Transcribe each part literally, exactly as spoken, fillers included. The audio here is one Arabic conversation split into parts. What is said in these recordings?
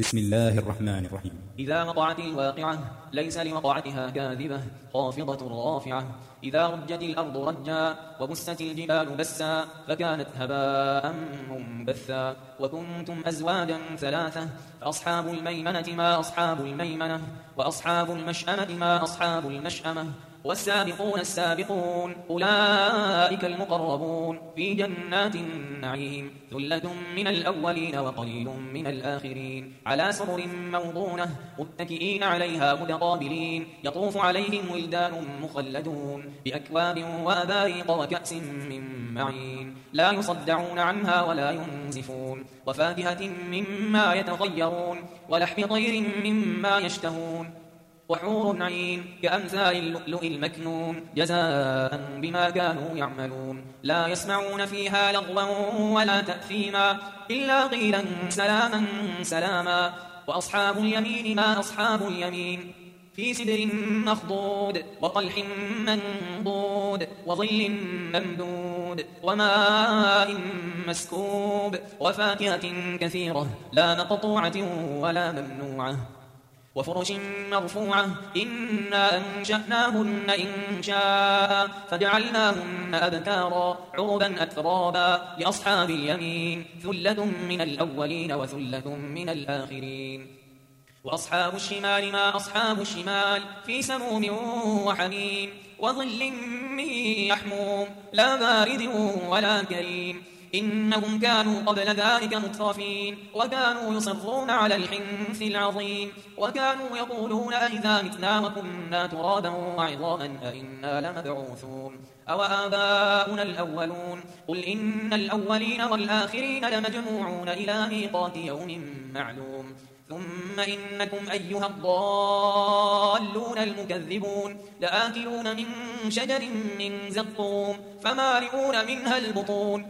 بسم الله الرحمن الرحيم. إذا وقعت الواقعة ليس لوقعتها كاذبة خافضة رافعة. إذا رجت الأرض رجا وبست الجبال بسا فكانت هباء منبثا. وكنتم أزواجا ثلاثة فأصحاب الميمنة ما أصحاب الميمنة وأصحاب المشأمة ما أصحاب المشأمة. والسابقون السابقون أولئك المقربون في جنات النعيم ثلة من الأولين وقليل من الآخرين على سرر موضونة متكئين عليها متقابلين يطوف عليهم ولدان مخلدون بأكواب وأباريق وكأس من معين لا يصدعون عنها ولا ينزفون. وفاكهة مما يتخيرون ولحم طير مما يشتهون. وحور عين كأمثال اللؤلؤ المكنون جزاء بما كانوا يعملون. لا يسمعون فيها لغوا ولا تأثيما إلا قيلا سلاما سلاما. وأصحاب اليمين ما أصحاب اليمين في سدر مخضود وطلح منضود وظل ممدود وماء مسكوب وفاكهة كثيرة لا مقطوعة ولا ممنوعة وفرش مرفوعة. إنا أنشأناهن إنشاء فجعلناهن أبكارا عربا أترابا لأصحاب اليمين ثلة من الأولين وثلة من الآخرين. وأصحاب الشمال ما أصحاب الشمال في سموم وحميم وظل من يحموم لا بارد ولا كريم. إنهم كانوا قبل ذلك مترفين وكانوا يصرون على الحنث العظيم وكانوا يقولون أئذا متنا وكنا ترابا وعظاما أئنا لمبعوثون أو آباؤنا الأولون. قل إن الأولين والآخرين لمجموعون إلى ميقات يوم معلوم. ثم إنكم أيها الضالون المكذبون لآكلون من شجر من زقوم فمالئون منها البطون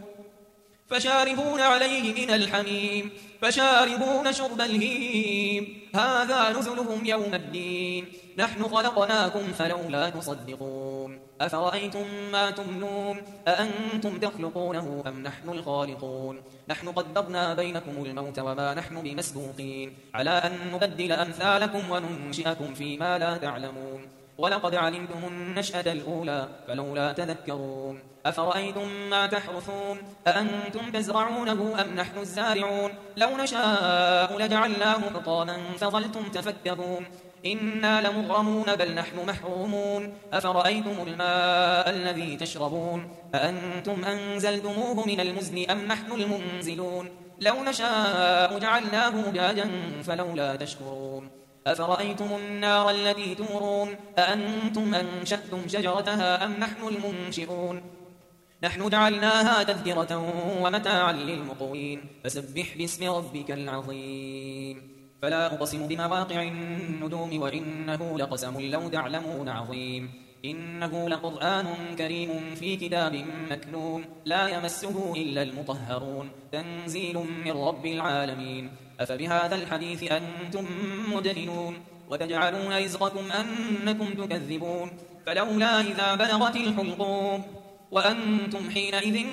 فشاربون عليه من الحميم فشاربون شرب الهيم هذا نزلهم يوم الدين. نحن خلقناكم فلولا تصدقون. أفرأيتم ما تمنون أأنتم تخلقونه أم نحن الخالقون. نحن قدرنا بينكم الموت وما نحن بمسبوقين على أن نبدل أمثالكم وننشئكم فيما لا تعلمون. ولقد علمتم النشأة الأولى فلولا تذكرون. أفرأيتم ما تحرثون أأنتم تزرعونه أم نحن الزارعون. لو نشاء لجعلناه حطاما فظلتم تفكرون. إنا لمغرمون بل نحن محرومون. أفرأيتم الماء الذي تشربون أأنتم أنزلتموه من المزن أم نحن المنزلون. لو نشاء جعلناه أجاجا فلولا تشكرون. أفرأيتم النار التي تورون أأنتم أنشأتم شجرتها أم نحن المنشئون. نحن جعلناها تذكرة ومتاعا للمقوين فسبح باسم ربك العظيم. فلا أقسم بمواقع النجوم وإنه لقسم لو تعلمون عظيم. إنه لقرآن كريم في كتاب مكنون لا يمسه إلا المطهرون تنزيل من رب العالمين. أفبهذا الحديث أنتم مدهنون وتجعلون رزقكم أنكم تكذبون. فلولا إذا بلغت الحلقوم وأنتم حينئذ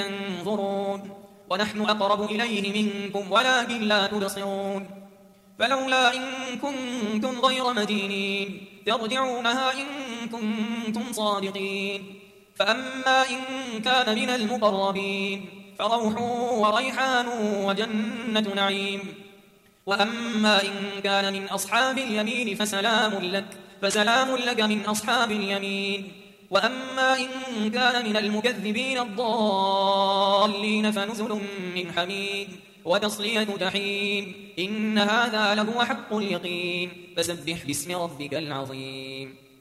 تنظرون ونحن أقرب إليه منكم ولكن لا تبصرون. فلولا إن كنتم غير مدينين ترجعونها إن كنتم صادقين. فأما إن كان من المقربين فروح وريحان وجنة نعيم. وأما إن كان من أصحاب اليمين فسلام لك فسلام لك من أصحاب اليمين. وأما إن كان من المكذبين الضالين فنزل من حميم وتصلية جحيم. إن هذا لهو حق اليقين فسبح باسم ربك العظيم.